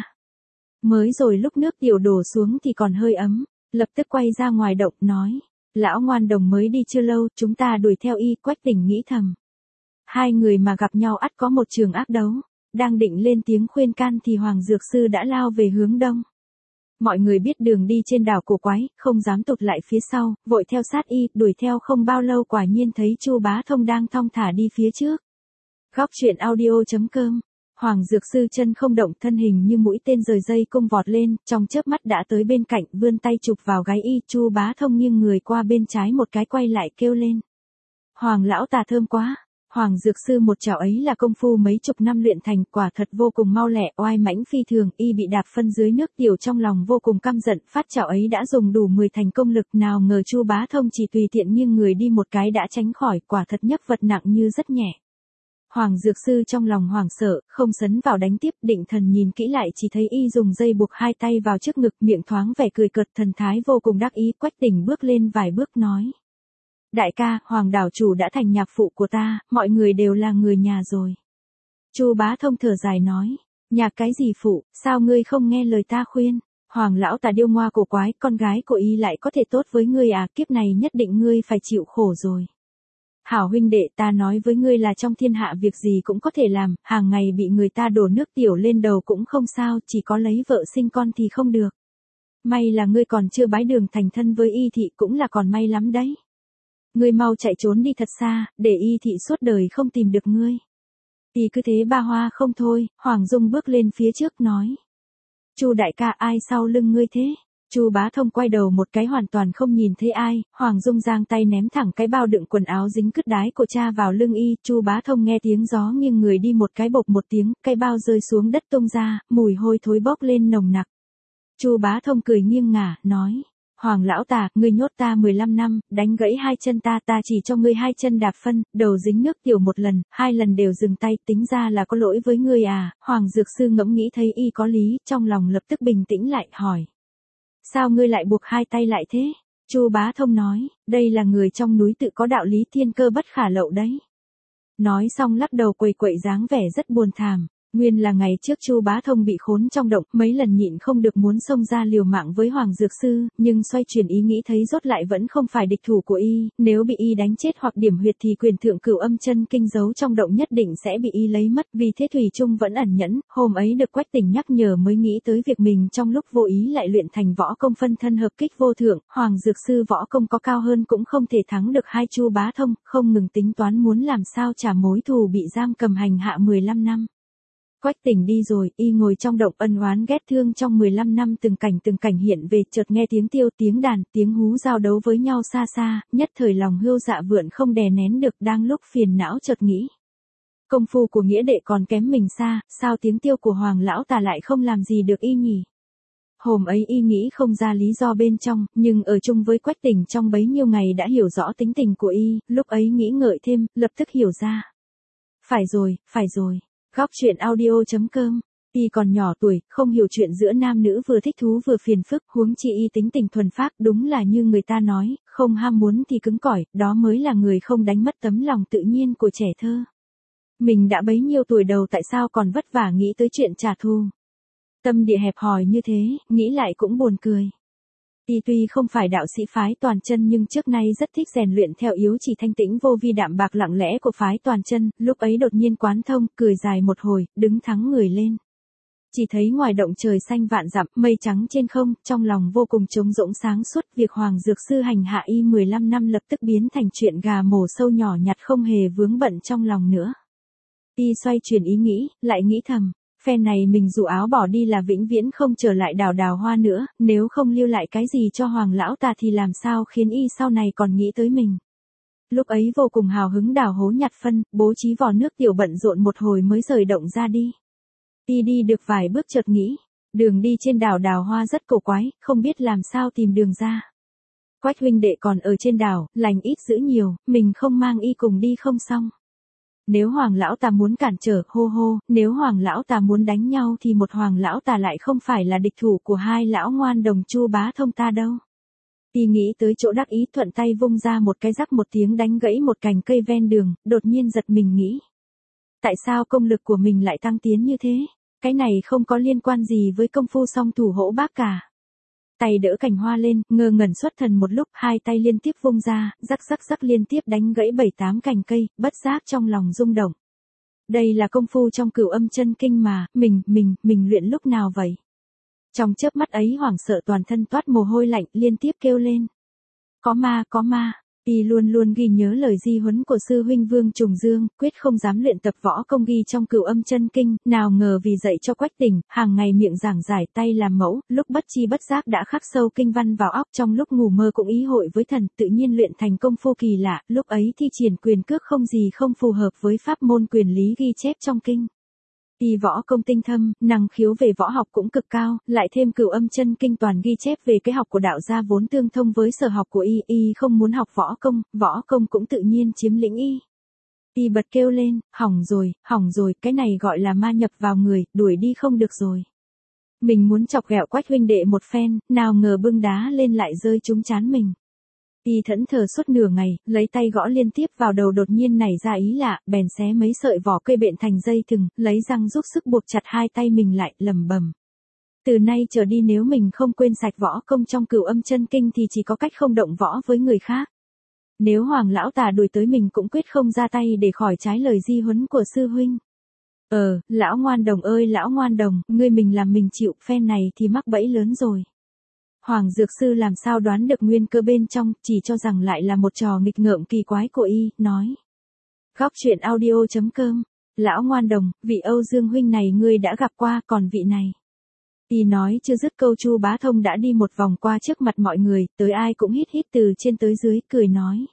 Mới rồi lúc nước tiểu đổ xuống thì còn hơi ấm, lập tức quay ra ngoài động, nói. Lão Ngoan Đồng mới đi chưa lâu, chúng ta đuổi theo y. Quách Tỉnh nghĩ thầm. Hai người mà gặp nhau ắt có một trường ác đấu, đang định lên tiếng khuyên can thì Hoàng Dược Sư đã lao về hướng đông. Mọi người biết đường đi trên đảo cổ quái, không dám tụt lại phía sau, vội theo sát y, đuổi theo không bao lâu quả nhiên thấy Chu Bá Thông đang thong thả đi phía trước. Góc truyện audio chấm com. Hoàng Dược Sư chân không động, thân hình như mũi tên rời dây cung vọt lên, trong chớp mắt đã tới bên cạnh, vươn tay chụp vào gáy y. Chu Bá Thông nghiêng người qua bên trái một cái quay lại kêu lên. Hoàng lão tà thơm quá. Hoàng Dược Sư một chảo ấy là công phu mấy chục năm luyện thành, quả thật vô cùng mau lẹ, oai mãnh phi thường, y bị đạp phân dưới nước tiểu trong lòng vô cùng căm giận, phát chảo ấy đã dùng đủ mười thành công lực, nào ngờ Chu Bá Thông chỉ tùy tiện nghiêng người đi một cái đã tránh khỏi, quả thật nhấc vật nặng như rất nhẹ. Hoàng Dược Sư trong lòng hoảng sợ, không sấn vào đánh tiếp, định thần nhìn kỹ lại chỉ thấy y dùng dây buộc hai tay vào trước ngực, miệng thoáng vẻ cười cợt, thần thái vô cùng đắc ý. Quách Tỉnh bước lên vài bước nói. Đại ca, Hoàng đảo chủ đã thành nhạc phụ của ta, mọi người đều là người nhà rồi. Chu Bá Thông thở dài nói. Nhạc cái gì phụ, sao ngươi không nghe lời ta khuyên? Hoàng lão ta điêu ngoa cổ quái, con gái của y lại có thể tốt với ngươi à, kiếp này nhất định ngươi phải chịu khổ rồi. Hảo huynh đệ, ta nói với ngươi là trong thiên hạ việc gì cũng có thể làm, hàng ngày bị người ta đổ nước tiểu lên đầu cũng không sao, chỉ có lấy vợ sinh con thì không được. May là ngươi còn chưa bái đường thành thân với y thị, cũng là còn may lắm đấy. Ngươi mau chạy trốn đi thật xa, để y thị suốt đời không tìm được ngươi. Y cứ thế ba hoa không thôi. Hoàng Dung bước lên phía trước nói. Chu đại ca, ai sau lưng ngươi thế? Chu Bá Thông quay đầu một cái hoàn toàn không nhìn thấy ai. Hoàng Dung giang tay ném thẳng cái bao đựng quần áo dính cứt đái của cha vào lưng y. Chu Bá Thông nghe tiếng gió nghiêng người đi một cái, bộp một tiếng, cái bao rơi xuống đất tung ra, mùi hôi thối bốc lên nồng nặc. Chu Bá Thông cười nghiêng ngả, nói. Hoàng lão tà, ngươi nhốt ta mười lăm năm, đánh gãy hai chân ta, ta chỉ cho ngươi hai chân đạp phân, đầu dính nước tiểu một lần, hai lần đều dừng tay, tính ra là có lỗi với ngươi à? Hoàng Dược Sư ngẫm nghĩ thấy y có lý, trong lòng lập tức bình tĩnh lại, hỏi. Sao ngươi lại buộc hai tay lại thế? Chu Bá Thông nói, đây là người trong núi tự có đạo lý, thiên cơ bất khả lậu đấy. Nói xong lắc đầu quầy quậy dáng vẻ rất buồn thảm. Nguyên là ngày trước Chu Bá Thông bị khốn trong động, mấy lần nhịn không được muốn xông ra liều mạng với Hoàng Dược Sư, nhưng xoay chuyển ý nghĩ thấy rốt lại vẫn không phải địch thủ của y, nếu bị y đánh chết hoặc điểm huyệt thì quyền thượng cửu âm chân kinh giấu trong động nhất định sẽ bị y lấy mất, vì thế thủy chung vẫn ẩn nhẫn. Hôm ấy được Quách Tỉnh nhắc nhở mới nghĩ tới việc mình trong lúc vô ý lại luyện thành võ công phân thân hợp kích vô thượng. Hoàng Dược Sư võ công có cao hơn cũng không thể thắng được hai Chu Bá Thông, không ngừng tính toán muốn làm sao trả mối thù bị giam cầm hành hạ mười lăm năm. Quách Tỉnh đi rồi, y ngồi trong động ân oán ghét thương trong mười lăm năm, từng cảnh từng cảnh hiện về, chợt nghe tiếng tiêu, tiếng đàn, tiếng hú giao đấu với nhau xa xa, nhất thời lòng hươu dạ vượn không đè nén được, đang lúc phiền não chợt nghĩ. Công phu của nghĩa đệ còn kém mình xa, sao tiếng tiêu của Hoàng lão tà lại không làm gì được y nhỉ? Hôm ấy y nghĩ không ra lý do bên trong, nhưng ở chung với Quách Tỉnh trong bấy nhiêu ngày đã hiểu rõ tính tình của y, lúc ấy nghĩ ngợi thêm, lập tức hiểu ra. Phải rồi, phải rồi. Góc truyện audio chấm com. Y còn nhỏ tuổi, không hiểu chuyện giữa nam nữ, vừa thích thú vừa phiền phức, huống chi y tính tình thuần phác, đúng là như người ta nói, không ham muốn thì cứng cỏi, đó mới là người không đánh mất tấm lòng tự nhiên của trẻ thơ. Mình đã bấy nhiêu tuổi đầu tại sao còn vất vả nghĩ tới chuyện trả thù. Tâm địa hẹp hòi như thế, nghĩ lại cũng buồn cười. Y tuy không phải đạo sĩ phái Toàn Chân nhưng trước nay rất thích rèn luyện theo yếu chỉ thanh tĩnh vô vi đạm bạc lặng lẽ của phái Toàn Chân, lúc ấy đột nhiên quán thông, cười dài một hồi, đứng thắng người lên. Chỉ thấy ngoài động trời xanh vạn dặm, mây trắng trên không, trong lòng vô cùng trống rỗng sáng suốt, việc Hoàng Dược Sư hành hạ y mười lăm năm lập tức biến thành chuyện gà mổ sâu nhỏ nhặt, không hề vướng bận trong lòng nữa. Y xoay chuyển ý nghĩ, lại nghĩ thầm. Phen này mình dù áo bỏ đi là vĩnh viễn không trở lại Đào Đào Hoa nữa, nếu không lưu lại cái gì cho Hoàng lão ta thì làm sao khiến y sau này còn nghĩ tới mình. Lúc ấy vô cùng hào hứng đào hố nhặt phân, bố trí vò nước tiểu bận rộn một hồi mới rời động ra đi. Y đi được vài bước chợt nghĩ, đường đi trên đảo Đào Hoa rất cổ quái, không biết làm sao tìm đường ra. Quách huynh đệ còn ở trên đảo, lành ít dữ nhiều, mình không mang y cùng đi không xong. Nếu Hoàng lão ta muốn cản trở, hô hô, nếu Hoàng lão ta muốn đánh nhau thì một Hoàng lão ta lại không phải là địch thủ của hai lão ngoan đồng Chu Bá Thông ta đâu. Y nghĩ tới chỗ đắc ý, thuận tay vung ra một cái rắc một tiếng đánh gãy một cành cây ven đường, đột nhiên giật mình nghĩ. Tại sao công lực của mình lại tăng tiến như thế? Cái này không có liên quan gì với công phu song thủ hỗ bác cả. Tay đỡ cành hoa lên, ngơ ngẩn xuất thần một lúc, hai tay liên tiếp vung ra, rắc rắc rắc liên tiếp đánh gãy bảy tám cành cây, bất giác trong lòng rung động. Đây là công phu trong cửu âm chân kinh mà, mình, mình, mình luyện lúc nào vậy? Trong chớp mắt ấy hoảng sợ toàn thân toát mồ hôi lạnh, liên tiếp kêu lên. Có ma, có ma. Y luôn luôn ghi nhớ lời di huấn của sư huynh Vương Trùng Dương, quyết không dám luyện tập võ công ghi trong cửu âm chân kinh, nào ngờ vì dạy cho Quách Tỉnh, hàng ngày miệng giảng giải tay làm mẫu, lúc bất chi bất giác đã khắc sâu kinh văn vào óc, trong lúc ngủ mơ cũng ý hội với thần, tự nhiên luyện thành công phu kỳ lạ, lúc ấy thi triển quyền cước không gì không phù hợp với pháp môn quyền lý ghi chép trong kinh. Y võ công tinh thâm, năng khiếu về võ học cũng cực cao, lại thêm cửu âm chân kinh toàn ghi chép về cái học của đạo gia vốn tương thông với sở học của y, y không muốn học võ công, võ công cũng tự nhiên chiếm lĩnh y. Y bật kêu lên, hỏng rồi, hỏng rồi, cái này gọi là ma nhập vào người, đuổi đi không được rồi. Mình muốn chọc ghẹo Quách huynh đệ một phen, nào ngờ bưng đá lên lại rơi trúng trán mình. Y thẫn thờ suốt nửa ngày, lấy tay gõ liên tiếp vào đầu, đột nhiên nảy ra ý lạ, bèn xé mấy sợi vỏ cây bện thành dây thừng, lấy răng giúp sức buộc chặt hai tay mình lại, lẩm bẩm. Từ nay trở đi nếu mình không quên sạch võ công trong Cửu Âm Chân Kinh thì chỉ có cách không động võ với người khác. Nếu Hoàng lão tà đuổi tới mình cũng quyết không ra tay để khỏi trái lời di huấn của sư huynh. Ờ, lão ngoan đồng ơi lão ngoan đồng, ngươi mình làm mình chịu, phen này thì mắc bẫy lớn rồi. Hoàng Dược Sư làm sao đoán được nguyên cơ bên trong, chỉ cho rằng lại là một trò nghịch ngợm kỳ quái của y, nói. Góc truyện audio chấm com, lão ngoan đồng, vị Âu Dương huynh này ngươi đã gặp qua, còn vị này. Y nói chưa dứt câu Chu Bá Thông đã đi một vòng qua trước mặt mọi người, tới ai cũng hít hít từ trên tới dưới, cười nói.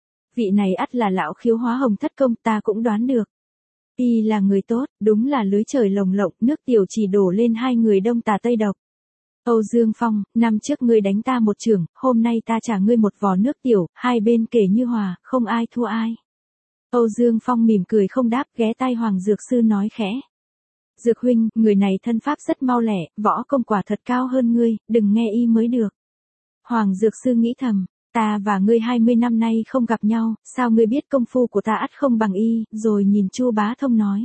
Vị này ắt là lão khiếu hóa Hồng Thất Công, ta cũng đoán được. Y là người tốt, đúng là lưới trời lồng lộng, nước tiểu chỉ đổ lên hai người đông tà tây độc. Âu Dương Phong, năm trước ngươi đánh ta một chưởng, hôm nay ta trả ngươi một vò nước tiểu, hai bên kể như hòa, không ai thua ai. Âu Dương Phong mỉm cười không đáp, ghé tai Hoàng Dược Sư nói khẽ. Dược huynh, người này thân pháp rất mau lẹ, võ công quả thật cao hơn ngươi, đừng nghe y mới được. Hoàng Dược Sư nghĩ thầm, ta và ngươi hai mươi năm nay không gặp nhau, sao ngươi biết công phu của ta ắt không bằng y, rồi nhìn Chu Bá Thông nói.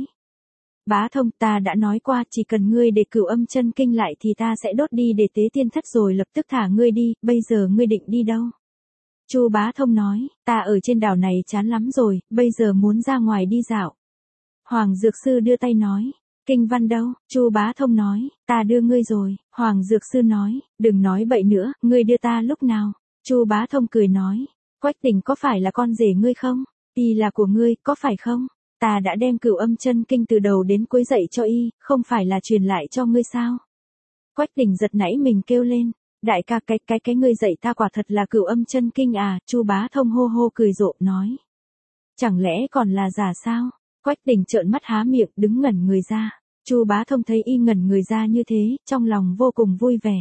Bá Thông, ta đã nói qua, chỉ cần ngươi để Cửu Âm Chân Kinh lại thì ta sẽ đốt đi để tế tiên thất rồi lập tức thả ngươi đi, bây giờ ngươi định đi đâu? Chu Bá Thông nói, ta ở trên đảo này chán lắm rồi, bây giờ muốn ra ngoài đi dạo. Hoàng Dược Sư đưa tay nói, kinh văn đâu? Chu Bá Thông nói, ta đưa ngươi rồi. Hoàng Dược Sư nói, đừng nói bậy nữa, ngươi đưa ta lúc nào? Chu Bá Thông cười nói, Quách Tình có phải là con rể ngươi không? Y là của ngươi, có phải không? Ta đã đem Cửu Âm Chân Kinh từ đầu đến cuối dạy cho y, không phải là truyền lại cho ngươi sao? Quách Tình giật nảy mình kêu lên, đại ca cái cái cái ngươi dạy ta quả thật là Cửu Âm Chân Kinh à? Chu Bá Thông hô hô cười rộ nói, chẳng lẽ còn là giả sao? Quách Tình trợn mắt há miệng, đứng ngẩn người ra. Chu Bá Thông thấy y ngẩn người ra như thế, trong lòng vô cùng vui vẻ.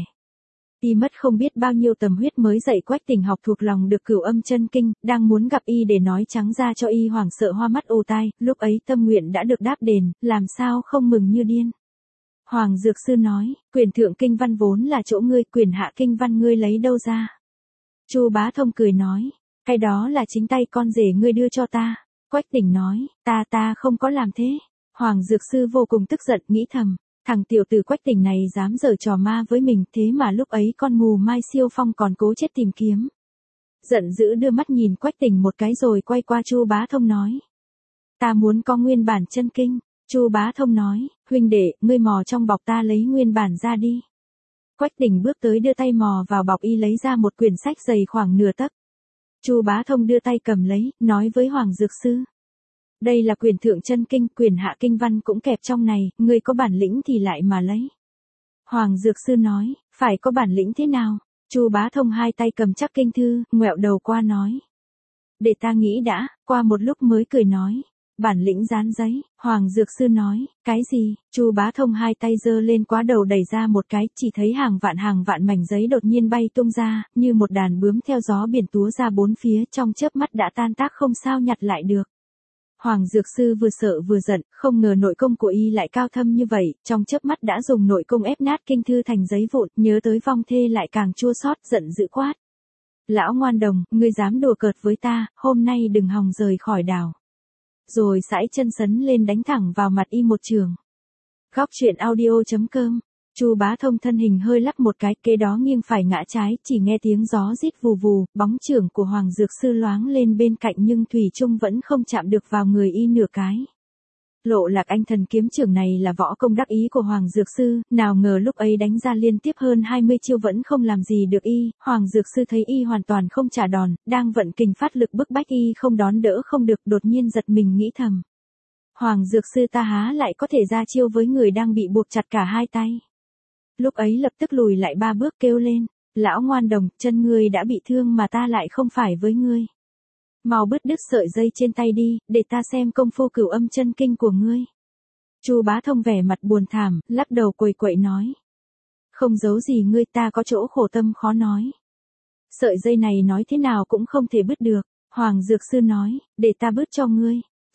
Y mất không biết bao nhiêu tầm huyết mới dạy Quách Tình học thuộc lòng được Cửu Âm Chân Kinh, đang muốn gặp y để nói trắng ra cho y hoảng sợ hoa mắt ù tai, lúc ấy tâm nguyện đã được đáp đền, làm sao không mừng như điên. Hoàng Dược Sư nói, quyền thượng kinh văn vốn là chỗ ngươi, quyền hạ kinh văn ngươi lấy đâu ra? Chu Bá Thông cười nói, cái đó là chính tay con rể ngươi đưa cho ta. Quách Tình nói, ta ta không có làm thế. Hoàng Dược Sư vô cùng tức giận, nghĩ thầm, thằng tiểu tử Quách Tình này dám giở trò ma với mình, thế mà lúc ấy con mù Mai Siêu Phong còn cố chết tìm kiếm. Giận dữ đưa mắt nhìn Quách Tình một cái rồi quay qua Chu Bá Thông nói, ta muốn có nguyên bản chân kinh. Chu Bá Thông nói, huynh đệ, ngươi mò trong bọc ta lấy nguyên bản ra đi. Quách Tình bước tới đưa tay mò vào bọc y lấy ra một quyển sách dày khoảng nửa tấc. Chu Bá Thông đưa tay cầm lấy, nói với Hoàng Dược Sư. Đây là quyền thượng chân kinh, quyền hạ kinh văn cũng kẹp trong này, ngươi có bản lĩnh thì lại mà lấy. Hoàng Dược Sư nói, phải có bản lĩnh thế nào? Chu Bá Thông hai tay cầm chắc kinh thư, ngoẹo đầu qua nói. Để ta nghĩ đã, qua một lúc mới cười nói. Bản lĩnh dán giấy. Hoàng Dược Sư nói, cái gì? Chu Bá Thông hai tay giơ lên quá đầu đẩy ra một cái, chỉ thấy hàng vạn hàng vạn mảnh giấy đột nhiên bay tung ra, như một đàn bướm theo gió biển túa ra bốn phía, trong chớp mắt đã tan tác không sao nhặt lại được. Hoàng Dược Sư vừa sợ vừa giận, không ngờ nội công của y lại cao thâm như vậy, trong chớp mắt đã dùng nội công ép nát kinh thư thành giấy vụn, nhớ tới vong thê lại càng chua xót, giận dữ quát. Lão ngoan đồng, ngươi dám đùa cợt với ta, hôm nay đừng hòng rời khỏi đảo. Rồi sải chân sấn lên đánh thẳng vào mặt y một trường. Góc truyện audio chấm com, Chu Bá Thông thân hình hơi lắc một cái, kế đó nghiêng phải ngã trái, chỉ nghe tiếng gió rít vù vù, bóng chưởng của Hoàng Dược Sư loáng lên bên cạnh nhưng thủy chung vẫn không chạm được vào người y nửa cái. Lộ Lạc Anh thần kiếm chưởng này là võ công đắc ý của Hoàng Dược Sư, nào ngờ lúc ấy đánh ra liên tiếp hơn hai mươi chiêu vẫn không làm gì được y, Hoàng Dược Sư thấy y hoàn toàn không trả đòn, đang vận kình phát lực bức bách y không đón đỡ không được, đột nhiên giật mình nghĩ thầm. Hoàng Dược Sư ta há lại có thể ra chiêu với người đang bị buộc chặt cả hai tay. Lúc ấy lập tức lùi lại ba bước kêu lên, lão ngoan đồng, chân ngươi đã bị thương mà ta lại không phải với ngươi. Mau bứt đứt sợi dây trên tay đi, để ta xem công phu Cửu Âm Chân Kinh của ngươi. Chu Bá Thông vẻ mặt buồn thảm, lắc đầu quầy quậy nói. Không giấu gì ngươi, ta có chỗ khổ tâm khó nói. Sợi dây này nói thế nào cũng không thể bứt được. Hoàng Dược Sư nói, để ta bứt cho ngươi.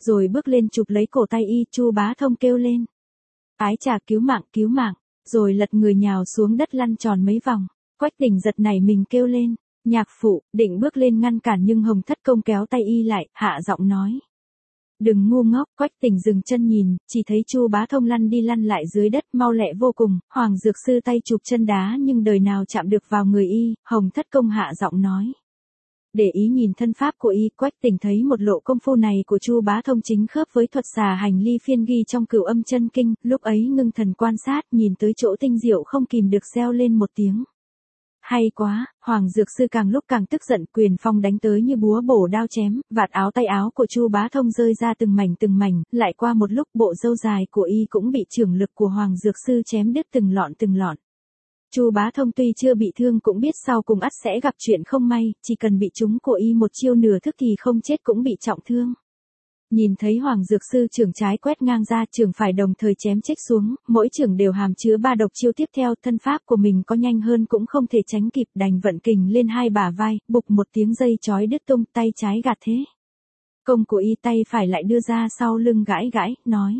rồi bước lên chụp lấy cổ tay y. Chu Bá Thông kêu lên. Ái chà, cứu mạng, cứu mạng, rồi lật người nhào xuống đất lăn tròn mấy vòng. Quách Tỉnh giật nảy mình kêu lên. Nhạc phụ, định bước lên ngăn cản nhưng Hồng Thất Công kéo tay y lại, hạ giọng nói. Đừng ngu ngốc. Quách Tỉnh dừng chân nhìn, chỉ thấy Chu Bá Thông lăn đi lăn lại dưới đất mau lẹ vô cùng. Hoàng Dược Sư tay chụp chân đá nhưng đời nào chạm được vào người y. Hồng Thất Công hạ giọng nói. Để ý nhìn thân pháp của y. Quách Tỉnh thấy một lộ công phu này của Chu Bá Thông chính khớp với thuật xà hành ly phiên ghi trong Cửu Âm Chân Kinh. Lúc ấy ngưng thần quan sát, nhìn tới chỗ tinh diệu không kìm được reo lên một tiếng. Hay quá. Hoàng Dược Sư càng lúc càng tức giận, quyền phong đánh tới như búa bổ đao chém, vạt áo tay áo của Chu Bá Thông rơi ra từng mảnh từng mảnh, lại qua một lúc bộ râu dài của y cũng bị chưởng lực của Hoàng Dược Sư chém đứt từng lọn từng lọn. Chu Bá Thông tuy chưa bị thương cũng biết sau cùng ắt sẽ gặp chuyện không may, chỉ cần bị trúng của y một chiêu nửa thức thì không chết cũng bị trọng thương. Nhìn thấy Hoàng Dược Sư chưởng trái quét ngang ra, chưởng phải đồng thời chém chích xuống, mỗi chưởng đều hàm chứa ba độc chiêu tiếp theo, thân pháp của mình có nhanh hơn cũng không thể tránh kịp, đành vận kình lên hai bả vai, bục một tiếng dây chói đứt tung, tay trái gạt thế. Công của y tay phải lại đưa ra sau lưng gãi gãi, nói.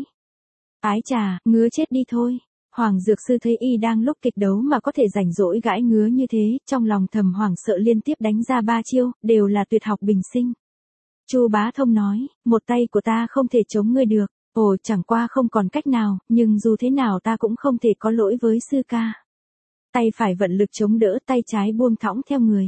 Ái chà, ngứa chết đi thôi. Hoàng Dược Sư thấy y đang lúc kịch đấu mà có thể rảnh rỗi gãi ngứa như thế, trong lòng thầm hoảng sợ liên tiếp đánh ra ba chiêu, đều là tuyệt học bình sinh. Chu Bá Thông nói, một tay của ta không thể chống ngươi được. Ồ, chẳng qua không còn cách nào, nhưng dù thế nào ta cũng không thể có lỗi với sư ca. Tay phải vận lực chống đỡ, tay trái buông thõng theo người.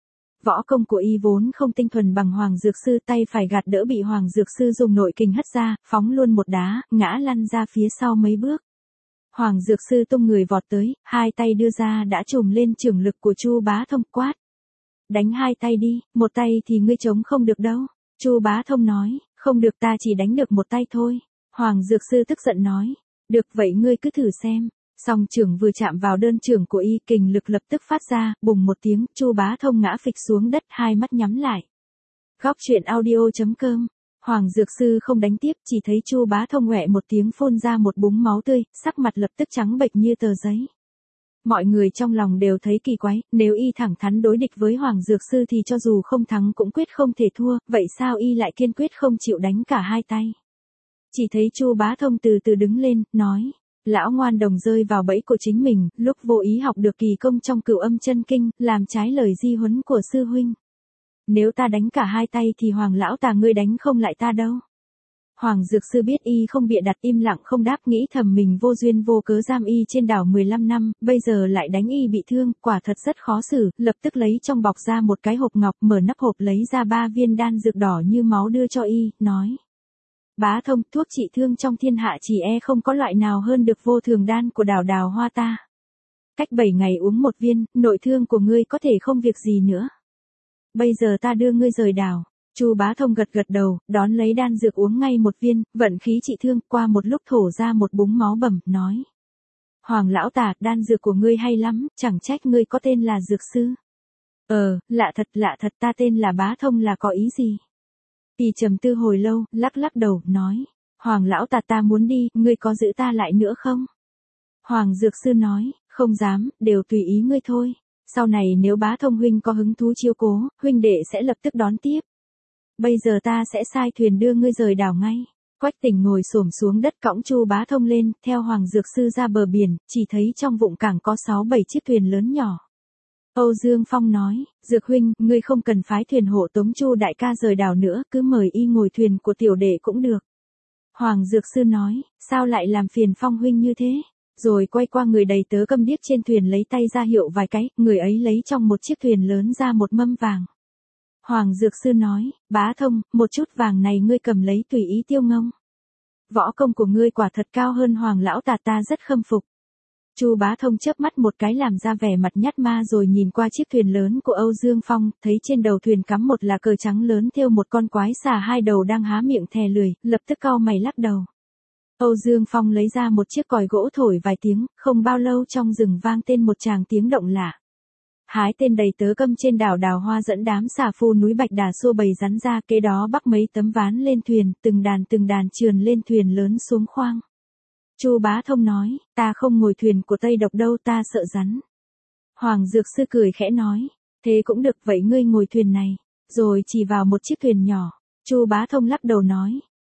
Võ công của y vốn không tinh thuần bằng Hoàng Dược Sư, tay phải gạt đỡ bị Hoàng Dược Sư dùng nội kình hất ra, phóng luôn một đá, ngã lăn ra phía sau mấy bước. Hoàng Dược Sư tung người vọt tới, hai tay đưa ra đã trùm lên chưởng lực của Chu Bá Thông, quát. Đánh hai tay đi, một tay thì ngươi chống không được đâu. Chu Bá Thông nói, không được, ta chỉ đánh được một tay thôi. Hoàng Dược Sư tức giận nói, được vậy ngươi cứ thử xem. Song chưởng vừa chạm vào đơn chưởng của y, kình lực lập tức phát ra, bùng một tiếng, Chu Bá Thông ngã phịch xuống đất, hai mắt nhắm lại. Góc truyện audio chấm com. Hoàng Dược Sư không đánh tiếp, chỉ thấy Chu Bá Thông ngoẹ một tiếng phun ra một búng máu tươi, sắc mặt lập tức trắng bệch như tờ giấy. Mọi người trong lòng đều thấy kỳ quái, nếu y thẳng thắn đối địch với Hoàng Dược Sư thì cho dù không thắng cũng quyết không thể thua, vậy sao y lại kiên quyết không chịu đánh cả hai tay? Chỉ thấy Chu Bá Thông từ từ đứng lên, nói, lão ngoan đồng rơi vào bẫy của chính mình, lúc vô ý học được kỳ công trong Cửu Âm Chân Kinh, làm trái lời di huấn của sư huynh. Nếu ta đánh cả hai tay thì Hoàng lão tà ngươi đánh không lại ta đâu. Hoàng Dược Sư biết y không bịa đặt, im lặng không đáp, nghĩ thầm mình vô duyên vô cớ giam y trên đảo mười lăm năm, bây giờ lại đánh y bị thương, quả thật rất khó xử, lập tức lấy trong bọc ra một cái hộp ngọc, mở nắp hộp lấy ra ba viên đan dược đỏ như máu đưa cho y, nói. Bá Thông, thuốc trị thương trong thiên hạ chỉ e không có loại nào hơn được vô thường đan của đào đào hoa ta. Cách bảy ngày uống một viên, nội thương của ngươi có thể không việc gì nữa. Bây giờ ta đưa ngươi rời đảo. Chu Bá Thông gật gật đầu, đón lấy đan dược uống ngay một viên, vận khí trị thương, qua một lúc thổ ra một búng máu bầm, nói. Hoàng lão tà, đan dược của ngươi hay lắm, chẳng trách ngươi có tên là Dược Sư. Ờ, lạ thật, lạ thật, ta tên là Bá Thông là có ý gì? Y trầm tư hồi lâu, lắc lắc đầu, nói. Hoàng lão tà, ta muốn đi, ngươi có giữ ta lại nữa không? Hoàng Dược Sư nói, không dám, đều tùy ý ngươi thôi. Sau này nếu Bá Thông huynh có hứng thú chiêu cố, huynh đệ sẽ lập tức đón tiếp. Bây giờ ta sẽ sai thuyền đưa ngươi rời đảo ngay. Quách Tỉnh ngồi xổm xuống đất cõng Chu Bá Thông lên, theo Hoàng Dược Sư ra bờ biển, chỉ thấy trong vụng cảng có sáu bảy chiếc thuyền lớn nhỏ. Âu Dương Phong nói, Dược huynh, ngươi không cần phái thuyền hộ tống Chu đại ca rời đảo nữa, cứ mời y ngồi thuyền của tiểu đệ cũng được. Hoàng Dược Sư nói, sao lại làm phiền Phong huynh như thế? Rồi quay qua người đầy tớ câm điếc trên thuyền lấy tay ra hiệu vài cái, người ấy lấy trong một chiếc thuyền lớn ra một mâm vàng. Hoàng Dược Sư nói, Bá Thông, một chút vàng này ngươi cầm lấy tùy ý tiêu ngông. Võ công của ngươi quả thật cao hơn Hoàng lão tà, ta rất khâm phục. Chu Bá Thông chớp mắt một cái làm ra vẻ mặt nhát ma rồi nhìn qua chiếc thuyền lớn của Âu Dương Phong, thấy trên đầu thuyền cắm một lá cờ trắng lớn thêu một con quái xà hai đầu đang há miệng thè lười, lập tức cau mày lắc đầu. Âu Dương Phong lấy ra một chiếc còi gỗ thổi vài tiếng, không bao lâu trong rừng vang tên một tràng tiếng động lạ. Hái tên đầy tớ câm trên đảo Đào Hoa dẫn đám xà phu núi Bạch Đà xô bầy rắn ra, kế đó bắc mấy tấm ván lên thuyền, từng đàn từng đàn trườn lên thuyền lớn xuống khoang. Chu Bá Thông nói, ta không ngồi thuyền của Tây Độc đâu, ta sợ rắn. Hoàng Dược Sư cười khẽ nói, thế cũng được, vậy ngươi ngồi thuyền này, rồi chỉ vào một chiếc thuyền nhỏ. Chu Bá Thông lắc đầu nói,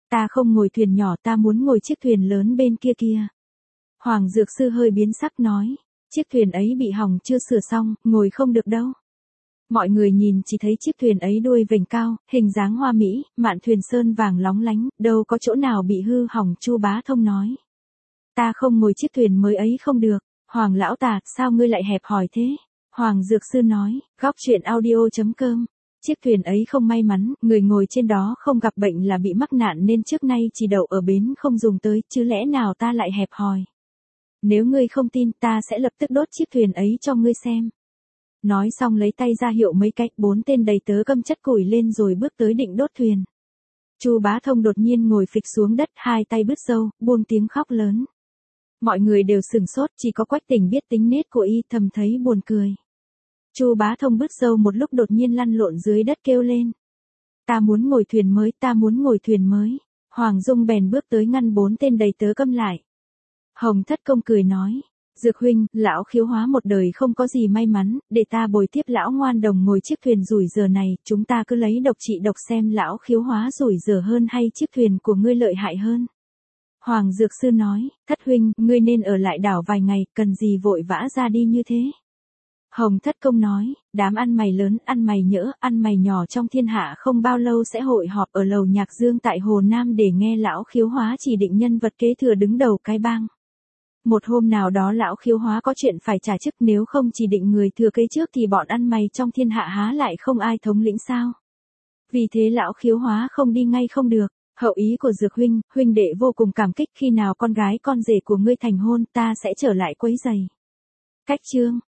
Ta không ngồi thuyền nhỏ, ta muốn ngồi chiếc thuyền lớn bên kia kia. Hoàng Dược Sư hơi biến sắc nói, chiếc thuyền ấy bị hỏng chưa sửa xong, ngồi không được đâu. Mọi người nhìn chỉ thấy chiếc thuyền ấy đuôi vành cao, hình dáng hoa mỹ, mạn thuyền sơn vàng lóng lánh, đâu có chỗ nào bị hư hỏng. Chu Bá Thông nói. Ta không ngồi chiếc thuyền mới ấy không được. Hoàng lão tà, sao ngươi lại hẹp hòi thế? Hoàng Dược Sư nói, góc chuyện audio chấm com. Chiếc thuyền ấy không may mắn, người ngồi trên đó không gặp bệnh là bị mắc nạn nên trước nay chỉ đậu ở bến không dùng tới, chứ lẽ nào ta lại hẹp hòi. Nếu ngươi không tin ta sẽ lập tức đốt chiếc thuyền ấy cho ngươi xem. Nói xong lấy tay ra hiệu mấy cách, bốn tên đầy tớ gâm chất củi lên rồi bước tới định đốt thuyền. Chu Bá Thông đột nhiên ngồi phịch xuống đất, hai tay bứt râu, buông tiếng khóc lớn. Mọi người đều sửng sốt, chỉ có Quách Tỉnh biết tính nết của y, thầm thấy buồn cười. Chu Bá Thông bứt râu một lúc đột nhiên lăn lộn dưới đất kêu lên. Ta muốn ngồi thuyền mới, ta muốn ngồi thuyền mới. Hoàng Dung bèn bước tới ngăn bốn tên đầy tớ câm lại. Hồng Thất Công cười nói. Dược huynh, lão Khiếu Hóa một đời không có gì may mắn, để ta bồi tiếp lão ngoan đồng ngồi chiếc thuyền rủi giờ này, chúng ta cứ lấy độc trị độc xem lão Khiếu Hóa rủi giờ hơn hay chiếc thuyền của ngươi lợi hại hơn. Hoàng Dược Sư nói, Thất huynh, ngươi nên ở lại đảo vài ngày, cần gì vội vã ra đi như thế. Hồng Thất Công nói, đám ăn mày lớn, ăn mày nhỡ, ăn mày nhỏ trong thiên hạ không bao lâu sẽ hội họp ở lầu Nhạc Dương tại Hồ Nam để nghe lão Khiếu Hóa chỉ định nhân vật kế thừa đứng đầu cái bang. Một hôm nào đó lão Khiếu Hóa có chuyện phải trả chức, nếu không chỉ định người thừa kế trước thì bọn ăn mày trong thiên hạ há lại không ai thống lĩnh sao. Vì thế lão Khiếu Hóa không đi ngay không được. Hậu ý của Dược huynh, huynh đệ vô cùng cảm kích, khi nào con gái con rể của ngươi thành hôn ta sẽ trở lại quấy giày. Cách chương